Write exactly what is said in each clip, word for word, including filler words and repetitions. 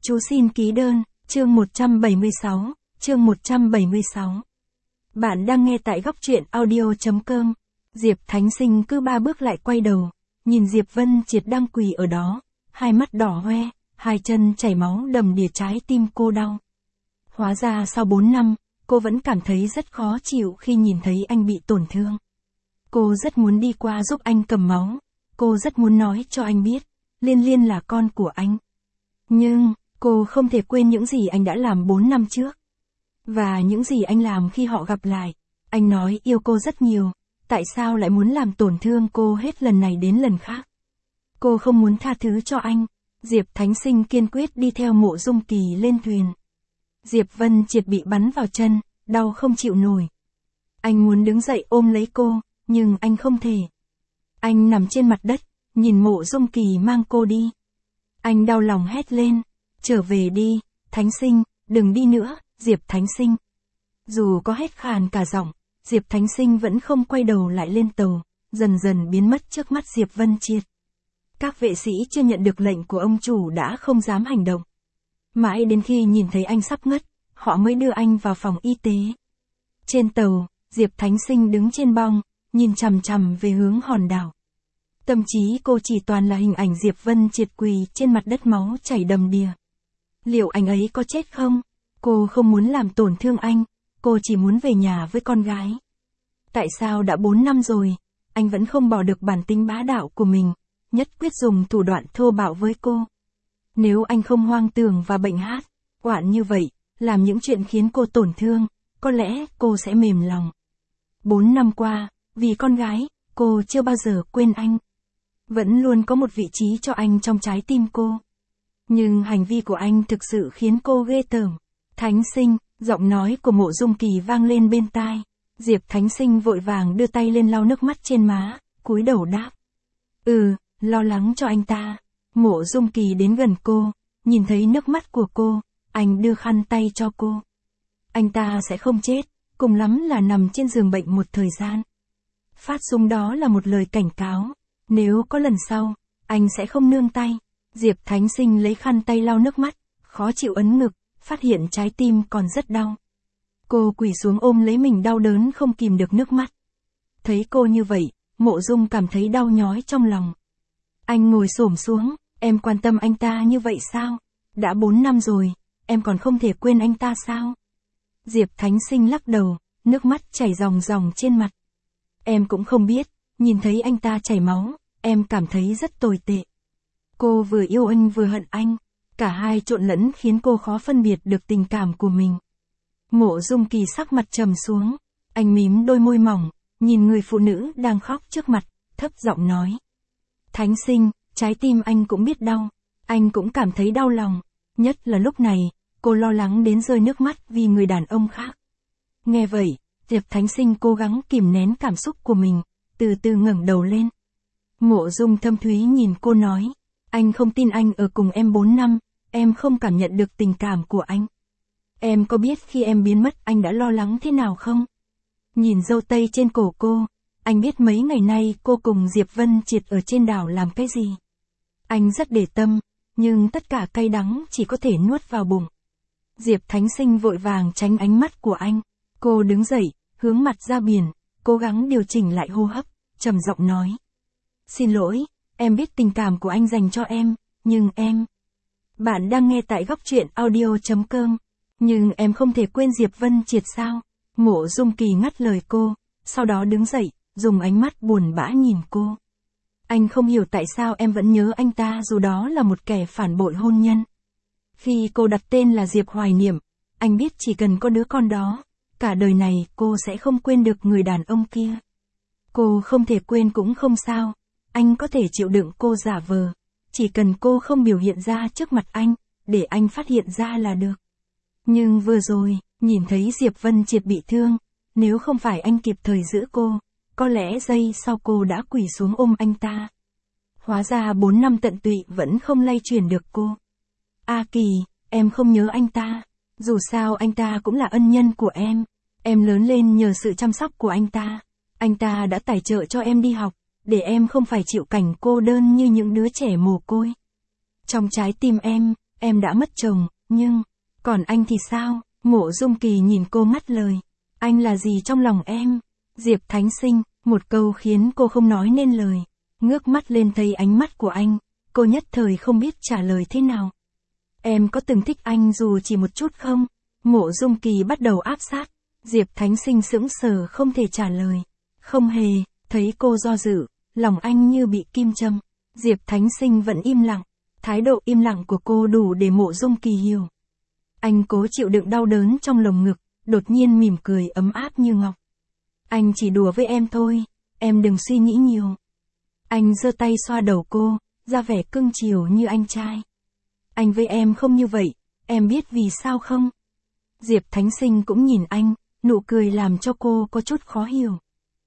Chú xin ký đơn, chương một trăm bảy mươi sáu, chương một trăm bảy mươi sáu. Bạn đang nghe tại góc truyện audio.com. Diệp Thánh Sinh cứ ba bước lại quay đầu, nhìn Diệp Vân Triệt đang quỳ ở đó, hai mắt đỏ hoe, hai chân chảy máu đầm đìa, trái tim cô đau. Hóa ra sau bốn năm, cô vẫn cảm thấy rất khó chịu khi nhìn thấy anh bị tổn thương. Cô rất muốn đi qua giúp anh cầm máu, cô rất muốn nói cho anh biết, Liên Liên là con của anh. Nhưng, cô không thể quên những gì anh đã làm bốn năm trước. Và những gì anh làm khi họ gặp lại. Anh nói yêu cô rất nhiều, tại sao lại muốn làm tổn thương cô hết lần này đến lần khác. Cô không muốn tha thứ cho anh. Diệp Thánh Sinh kiên quyết đi theo Mộ Dung Kỳ lên thuyền. Diệp Vân Triệt bị bắn vào chân, đau không chịu nổi. Anh muốn đứng dậy ôm lấy cô, nhưng anh không thể. Anh nằm trên mặt đất, nhìn Mộ Dung Kỳ mang cô đi. Anh đau lòng hét lên, trở về đi, Thánh Sinh, đừng đi nữa, Diệp Thánh Sinh. Dù có hét khàn cả giọng, Diệp Thánh Sinh vẫn không quay đầu lại lên tàu, dần dần biến mất trước mắt Diệp Vân Triệt. Các vệ sĩ chưa nhận được lệnh của ông chủ đã không dám hành động. Mãi đến khi nhìn thấy anh sắp ngất, họ mới đưa anh vào phòng y tế. Trên tàu, Diệp Thánh Sinh đứng trên bong, nhìn chằm chằm về hướng hòn đảo. Tâm trí cô chỉ toàn là hình ảnh Diệp Vân Triệt quỳ trên mặt đất, máu chảy đầm đìa. Liệu anh ấy có chết không? Cô không muốn làm tổn thương anh, cô chỉ muốn về nhà với con gái. Tại sao đã bốn năm rồi, anh vẫn không bỏ được bản tính bá đạo của mình, nhất quyết dùng thủ đoạn thô bạo với cô. Nếu anh không hoang tưởng và bệnh hát, oạn như vậy, làm những chuyện khiến cô tổn thương, có lẽ cô sẽ mềm lòng. Bốn năm qua, vì con gái, cô chưa bao giờ quên anh. Vẫn luôn có một vị trí cho anh trong trái tim cô. Nhưng hành vi của anh thực sự khiến cô ghê tởm. Thánh Sinh, giọng nói của Mộ Dung Kỳ vang lên bên tai. Diệp Thánh Sinh vội vàng đưa tay lên lau nước mắt trên má, cúi đầu đáp. Ừ, lo lắng cho anh ta. Mộ Dung Kỳ đến gần cô, nhìn thấy nước mắt của cô, anh đưa khăn tay cho cô. Anh ta sẽ không chết, cùng lắm là nằm trên giường bệnh một thời gian. Phát súng đó là một lời cảnh cáo. Nếu có lần sau, anh sẽ không nương tay. Diệp Thánh Sinh lấy khăn tay lau nước mắt, khó chịu ấn ngực, phát hiện trái tim còn rất đau. Cô quỳ xuống ôm lấy mình, đau đớn không kìm được nước mắt. Thấy cô như vậy, Mộ Dung cảm thấy đau nhói trong lòng. Anh ngồi xổm xuống, em quan tâm anh ta như vậy sao? Đã bốn năm rồi, em còn không thể quên anh ta sao? Diệp Thánh Sinh lắc đầu, nước mắt chảy ròng ròng trên mặt. Em cũng không biết, nhìn thấy anh ta chảy máu, em cảm thấy rất tồi tệ. Cô vừa yêu anh vừa hận anh, cả hai trộn lẫn khiến cô khó phân biệt được tình cảm của mình. Mộ Dung Kỳ sắc mặt trầm xuống, anh mím đôi môi mỏng, nhìn người phụ nữ đang khóc trước mặt, thấp giọng nói. Thánh Sinh, trái tim anh cũng biết đau, anh cũng cảm thấy đau lòng, nhất là lúc này, cô lo lắng đến rơi nước mắt vì người đàn ông khác. Nghe vậy, Diệp Thánh Sinh cố gắng kìm nén cảm xúc của mình, từ từ ngẩng đầu lên. Mộ Dung thâm thúy nhìn cô nói, anh không tin anh ở cùng em bốn năm, em không cảm nhận được tình cảm của anh. Em có biết khi em biến mất anh đã lo lắng thế nào không? Nhìn dâu tây trên cổ cô, anh biết mấy ngày nay cô cùng Diệp Vân Triệt ở trên đảo làm cái gì. Anh rất để tâm, nhưng tất cả cay đắng chỉ có thể nuốt vào bụng. Diệp Thánh Sinh vội vàng tránh ánh mắt của anh. Cô đứng dậy, hướng mặt ra biển, cố gắng điều chỉnh lại hô hấp, trầm giọng nói. Xin lỗi, em biết tình cảm của anh dành cho em, nhưng em... Bạn đang nghe tại góc truyện audio.com. Nhưng em không thể quên Diệp Vân Triệt sao? Mộ Dung Kỳ ngắt lời cô, sau đó đứng dậy, dùng ánh mắt buồn bã nhìn cô. Anh không hiểu tại sao em vẫn nhớ anh ta dù đó là một kẻ phản bội hôn nhân. Khi cô đặt tên là Diệp Hoài Niệm, anh biết chỉ cần có đứa con đó, cả đời này cô sẽ không quên được người đàn ông kia. Cô không thể quên cũng không sao, anh có thể chịu đựng cô giả vờ, chỉ cần cô không biểu hiện ra trước mặt anh, để anh phát hiện ra là được. Nhưng vừa rồi, nhìn thấy Diệp Vân Triệt bị thương, nếu không phải anh kịp thời giữ cô, có lẽ giây sau cô đã quỳ xuống ôm anh ta. Hóa ra bốn năm tận tụy vẫn không lay chuyển được cô. A Kỳ, em không nhớ anh ta, dù sao anh ta cũng là ân nhân của em, em lớn lên nhờ sự chăm sóc của anh ta. Anh ta đã tài trợ cho em đi học, để em không phải chịu cảnh cô đơn như những đứa trẻ mồ côi. Trong trái tim em, em đã mất chồng, nhưng, còn anh thì sao? Mộ Dung Kỳ nhìn cô ngắt lời. Anh là gì trong lòng em? Diệp Thánh Sinh, một câu khiến cô không nói nên lời. Ngước mắt lên thấy ánh mắt của anh, cô nhất thời không biết trả lời thế nào. Em có từng thích anh dù chỉ một chút không? Mộ Dung Kỳ bắt đầu áp sát. Diệp Thánh Sinh sững sờ không thể trả lời. Không hề, thấy cô do dự, lòng anh như bị kim châm. Diệp Thánh Sinh vẫn im lặng. Thái độ im lặng của cô đủ để Mộ Dung Kỳ hiểu. Anh cố chịu đựng đau đớn trong lồng ngực, đột nhiên mỉm cười ấm áp như ngọc. Anh chỉ đùa với em thôi, em đừng suy nghĩ nhiều. Anh giơ tay xoa đầu cô, ra vẻ cưng chiều như anh trai. Anh với em không như vậy, em biết vì sao không? Diệp Thánh Sinh cũng nhìn anh, nụ cười làm cho cô có chút khó hiểu.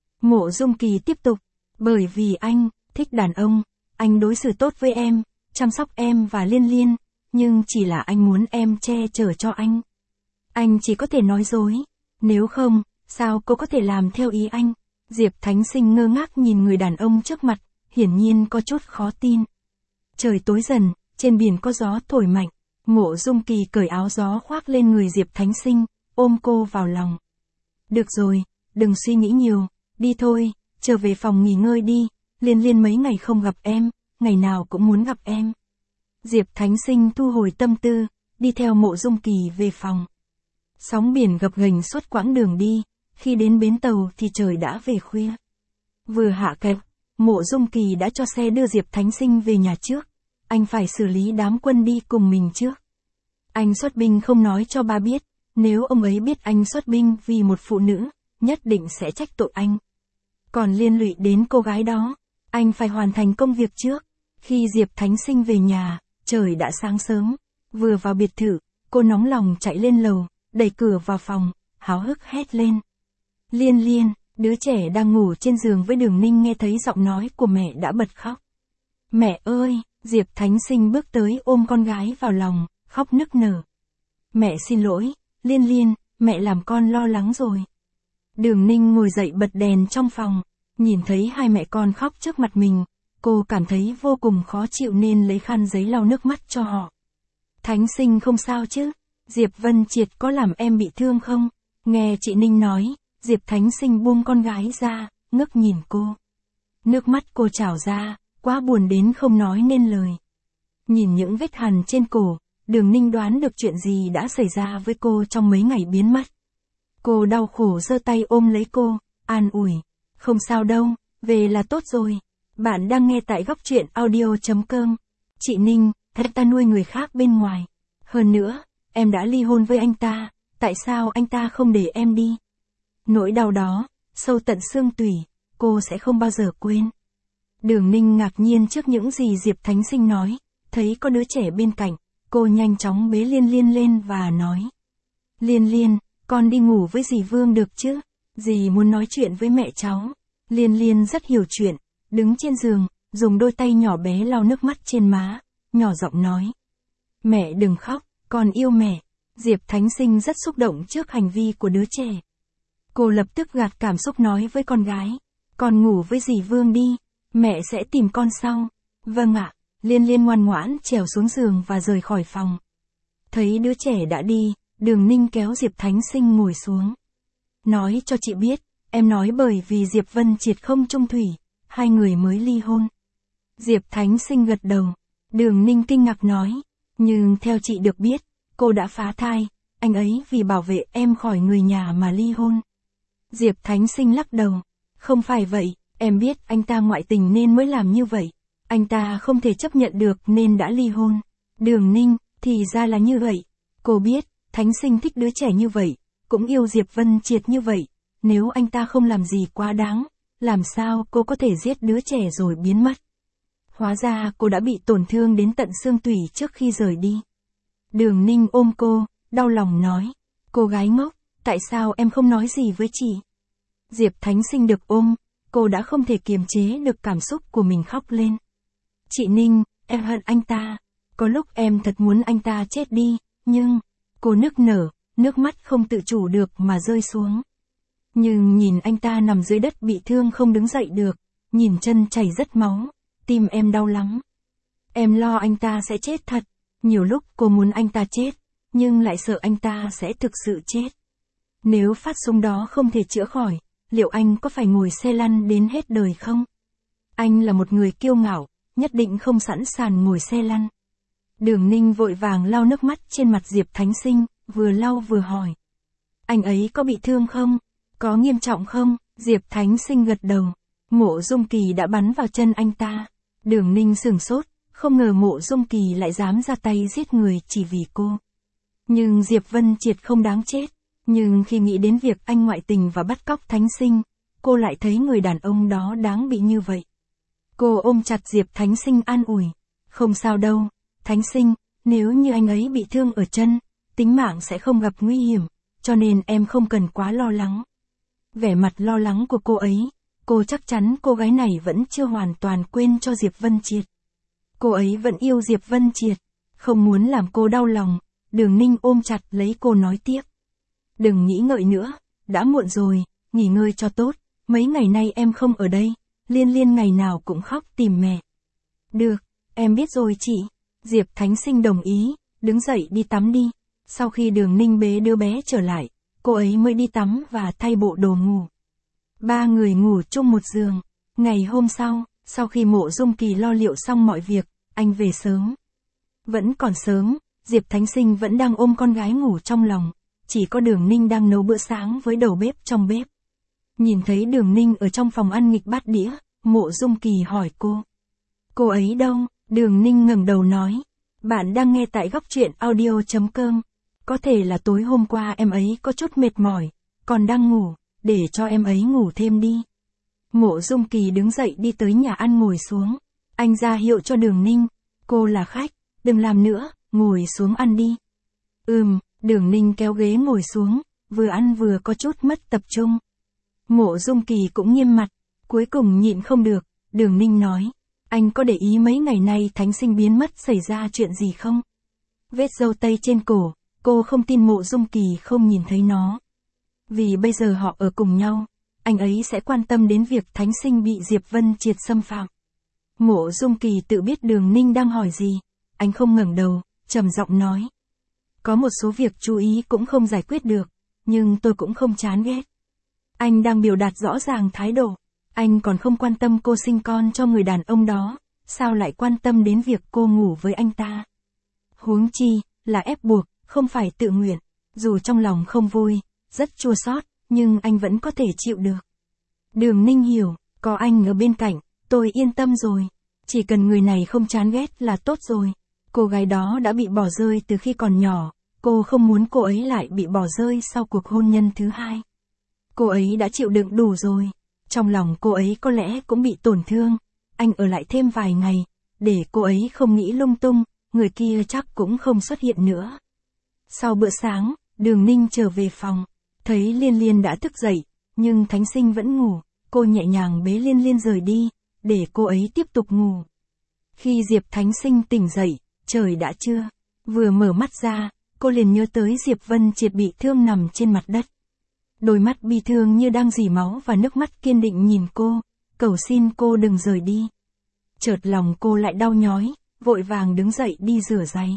Mộ Dung Kỳ tiếp tục, bởi vì anh thích đàn ông, anh đối xử tốt với em, chăm sóc em và Liên Liên, nhưng chỉ là anh muốn em che chở cho anh. Anh chỉ có thể nói dối, nếu không, sao cô có thể làm theo ý anh? Diệp Thánh Sinh ngơ ngác nhìn người đàn ông trước mặt, hiển nhiên có chút khó tin. Trời tối dần, trên biển có gió thổi mạnh, Mộ Dung Kỳ cởi áo gió khoác lên người Diệp Thánh Sinh, ôm cô vào lòng. Được rồi, đừng suy nghĩ nhiều, đi thôi, trở về phòng nghỉ ngơi đi, Liên Liên mấy ngày không gặp em, ngày nào cũng muốn gặp em. Diệp Thánh Sinh thu hồi tâm tư, đi theo Mộ Dung Kỳ về phòng. Sóng biển gập ghềnh suốt quãng đường đi, khi đến bến tàu thì trời đã về khuya. Vừa hạ kẹp, Mộ Dung Kỳ đã cho xe đưa Diệp Thánh Sinh về nhà trước. Anh phải xử lý đám quân đi cùng mình trước. Anh xuất binh không nói cho ba biết, nếu ông ấy biết anh xuất binh vì một phụ nữ, nhất định sẽ trách tội anh. Còn liên lụy đến cô gái đó, anh phải hoàn thành công việc trước. Khi Diệp Thánh Sinh về nhà, trời đã sáng sớm. Vừa vào biệt thự, cô nóng lòng chạy lên lầu, đẩy cửa vào phòng, háo hức hét lên. Liên Liên, đứa trẻ đang ngủ trên giường với Đường Ninh nghe thấy giọng nói của mẹ đã bật khóc. Mẹ ơi, Diệp Thánh Sinh bước tới ôm con gái vào lòng, khóc nức nở. Mẹ xin lỗi, Liên Liên, mẹ làm con lo lắng rồi. Đường Ninh ngồi dậy bật đèn trong phòng, nhìn thấy hai mẹ con khóc trước mặt mình, cô cảm thấy vô cùng khó chịu nên lấy khăn giấy lau nước mắt cho họ. Thánh Sinh không sao chứ? Diệp Vân Triệt có làm em bị thương không? Nghe chị Ninh nói, Diệp Thánh Sinh buông con gái ra, ngước nhìn cô. Nước mắt cô trào ra, quá buồn đến không nói nên lời. Nhìn những vết hằn trên cổ, Đường Ninh đoán được chuyện gì đã xảy ra với cô trong mấy ngày biến mất. Cô đau khổ giơ tay ôm lấy cô, an ủi. Không sao đâu, về là tốt rồi. Bạn đang nghe tại góc truyện audio chấm com. Chị Ninh, thật ta nuôi người khác bên ngoài. Hơn nữa, em đã ly hôn với anh ta, tại sao anh ta không để em đi? Nỗi đau đó, sâu tận xương tủy, cô sẽ không bao giờ quên. Đường Ninh ngạc nhiên trước những gì Diệp Thánh Sinh nói, thấy có đứa trẻ bên cạnh, cô nhanh chóng bế Liên Liên lên và nói. Liên Liên, con đi ngủ với dì Vương được chứ? Dì muốn nói chuyện với mẹ cháu. Liên Liên rất hiểu chuyện, đứng trên giường, dùng đôi tay nhỏ bé lau nước mắt trên má, nhỏ giọng nói. Mẹ đừng khóc, con yêu mẹ. Diệp Thánh Sinh rất xúc động trước hành vi của đứa trẻ. Cô lập tức gạt cảm xúc nói với con gái. Con ngủ với dì Vương đi, mẹ sẽ tìm con sau. Vâng ạ, Liên Liên ngoan ngoãn trèo xuống giường và rời khỏi phòng. Thấy đứa trẻ đã đi, Đường Ninh kéo Diệp Thánh Sinh ngồi xuống. Nói cho chị biết, em nói bởi vì Diệp Vân Triệt không chung thủy, hai người mới ly hôn. Diệp Thánh Sinh gật đầu. Đường Ninh kinh ngạc nói. Nhưng theo chị được biết, cô đã phá thai, anh ấy vì bảo vệ em khỏi người nhà mà ly hôn. Diệp Thánh Sinh lắc đầu. Không phải vậy, em biết anh ta ngoại tình nên mới làm như vậy. Anh ta không thể chấp nhận được nên đã ly hôn. Đường Ninh, thì ra là như vậy. Cô biết, Thánh Sinh thích đứa trẻ như vậy, cũng yêu Diệp Vân Triệt như vậy. Nếu anh ta không làm gì quá đáng, làm sao cô có thể giết đứa trẻ rồi biến mất? Hóa ra cô đã bị tổn thương đến tận xương tủy trước khi rời đi. Đường Ninh ôm cô, đau lòng nói. Cô gái ngốc, tại sao em không nói gì với chị? Diệp Thánh Sinh được ôm, cô đã không thể kiềm chế được cảm xúc của mình khóc lên. Chị Ninh, em hận anh ta. Có lúc em thật muốn anh ta chết đi, nhưng... Cô nức nở, nước mắt không tự chủ được mà rơi xuống. Nhưng nhìn anh ta nằm dưới đất bị thương không đứng dậy được, nhìn chân chảy rất máu, tim em đau lắm. Em lo anh ta sẽ chết thật. Nhiều lúc cô muốn anh ta chết, nhưng lại sợ anh ta sẽ thực sự chết. Nếu phát súng đó không thể chữa khỏi, liệu anh có phải ngồi xe lăn đến hết đời không? Anh là một người kiêu ngạo, nhất định không sẵn sàng ngồi xe lăn. Đường Ninh vội vàng lau nước mắt trên mặt Diệp Thánh Sinh, vừa lau vừa hỏi. Anh ấy có bị thương không? Có nghiêm trọng không? Diệp Thánh Sinh gật đầu. Mộ Dung Kỳ đã bắn vào chân anh ta. Đường Ninh sửng sốt, không ngờ Mộ Dung Kỳ lại dám ra tay giết người chỉ vì cô. Nhưng Diệp Vân Triệt không đáng chết. Nhưng khi nghĩ đến việc anh ngoại tình và bắt cóc Thánh Sinh, cô lại thấy người đàn ông đó đáng bị như vậy. Cô ôm chặt Diệp Thánh Sinh an ủi. Không sao đâu, Thánh Sinh, nếu như anh ấy bị thương ở chân, tính mạng sẽ không gặp nguy hiểm, cho nên em không cần quá lo lắng. Vẻ mặt lo lắng của cô ấy, cô chắc chắn cô gái này vẫn chưa hoàn toàn quên cho Diệp Vân Triệt. Cô ấy vẫn yêu Diệp Vân Triệt, không muốn làm cô đau lòng. Đường Ninh ôm chặt lấy cô nói tiếp. Đừng nghĩ ngợi nữa, đã muộn rồi, nghỉ ngơi cho tốt, mấy ngày nay em không ở đây, Liên Liên ngày nào cũng khóc tìm mẹ. Được, em biết rồi chị. Diệp Thánh Sinh đồng ý, đứng dậy đi tắm đi. Sau khi Đường Ninh bế đứa bé trở lại, cô ấy mới đi tắm và thay bộ đồ ngủ. Ba người ngủ chung một giường. Ngày hôm sau, sau khi Mộ Dung Kỳ lo liệu xong mọi việc, anh về sớm. Vẫn còn sớm, Diệp Thánh Sinh vẫn đang ôm con gái ngủ trong lòng. Chỉ có Đường Ninh đang nấu bữa sáng với đầu bếp trong bếp. Nhìn thấy Đường Ninh ở trong phòng ăn nghịch bát đĩa, Mộ Dung Kỳ hỏi cô. Cô ấy đâu? Đường Ninh ngẩng đầu nói. Bạn đang nghe tại góc truyện audio chấm com. Có thể là tối hôm qua em ấy có chút mệt mỏi, còn đang ngủ, để cho em ấy ngủ thêm đi. Mộ Dung Kỳ đứng dậy đi tới nhà ăn ngồi xuống. Anh ra hiệu cho Đường Ninh. Cô là khách, đừng làm nữa, ngồi xuống ăn đi. Ừm, Đường Ninh kéo ghế ngồi xuống, vừa ăn vừa có chút mất tập trung. Mộ Dung Kỳ cũng nghiêm mặt, cuối cùng nhịn không được, Đường Ninh nói. Anh có để ý mấy ngày nay Thánh Sinh biến mất xảy ra chuyện gì không? Vết râu tây trên cổ, cô không tin Mộ Dung Kỳ không nhìn thấy nó. Vì bây giờ họ ở cùng nhau, anh ấy sẽ quan tâm đến việc Thánh Sinh bị Diệp Vân Triệt xâm phạm. Mộ Dung Kỳ tự biết Đường Ninh đang hỏi gì, anh không ngẩng đầu, trầm giọng nói. Có một số việc chú ý cũng không giải quyết được, nhưng tôi cũng không chán ghét. Anh đang biểu đạt rõ ràng thái độ, anh còn không quan tâm cô sinh con cho người đàn ông đó, sao lại quan tâm đến việc cô ngủ với anh ta? Huống chi, là ép buộc, không phải tự nguyện, dù trong lòng không vui, rất chua xót, nhưng anh vẫn có thể chịu được. Đường Ninh hiểu, có anh ở bên cạnh, tôi yên tâm rồi, chỉ cần người này không chán ghét là tốt rồi. Cô gái đó đã bị bỏ rơi từ khi còn nhỏ, cô không muốn cô ấy lại bị bỏ rơi sau cuộc hôn nhân thứ hai. Cô ấy đã chịu đựng đủ rồi, trong lòng cô ấy có lẽ cũng bị tổn thương, anh ở lại thêm vài ngày, để cô ấy không nghĩ lung tung, người kia chắc cũng không xuất hiện nữa. Sau bữa sáng, Đường Ninh trở về phòng, thấy Liên Liên đã thức dậy, nhưng Thánh Sinh vẫn ngủ, cô nhẹ nhàng bế Liên Liên rời đi, để cô ấy tiếp tục ngủ. Khi Diệp Thánh Sinh tỉnh dậy, trời đã trưa, vừa mở mắt ra, cô liền nhớ tới Diệp Vân Triệt bị thương nằm trên mặt đất. Đôi mắt bi thương như đang rỉ máu và nước mắt kiên định nhìn cô, cầu xin cô đừng rời đi. Chợt lòng cô lại đau nhói, vội vàng đứng dậy đi rửa ráy.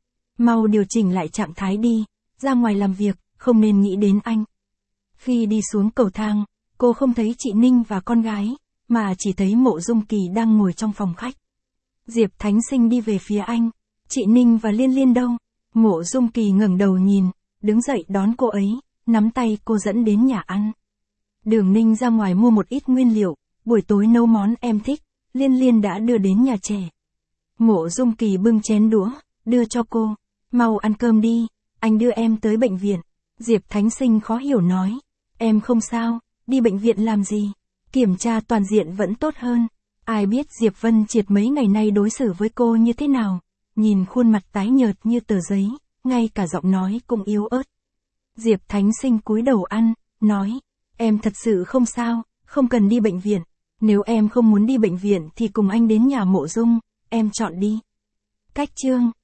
Mau điều chỉnh lại trạng thái đi, ra ngoài làm việc, không nên nghĩ đến anh. Khi đi xuống cầu thang, cô không thấy chị Ninh và con gái, mà chỉ thấy Mộ Dung Kỳ đang ngồi trong phòng khách. Diệp Thánh Sinh đi về phía anh. Chị Ninh và Liên Liên đâu? Mộ Dung Kỳ ngẩng đầu nhìn, đứng dậy đón cô ấy, nắm tay cô dẫn đến nhà ăn. Đường Ninh ra ngoài mua một ít nguyên liệu, buổi tối nấu món em thích, Liên Liên đã đưa đến nhà trẻ. Mộ Dung Kỳ bưng chén đũa, đưa cho cô. Mau ăn cơm đi, anh đưa em tới bệnh viện. Diệp Thánh Sinh khó hiểu nói. Em không sao, đi bệnh viện làm gì? Kiểm tra toàn diện vẫn tốt hơn. Ai biết Diệp Vân Triệt mấy ngày nay đối xử với cô như thế nào? Nhìn khuôn mặt tái nhợt như tờ giấy, ngay cả giọng nói cũng yếu ớt. Diệp Thánh Sinh cúi đầu ăn, nói. Em thật sự không sao, không cần đi bệnh viện. Nếu em không muốn đi bệnh viện thì cùng anh đến nhà Mộ Dung, em chọn đi. Cách chương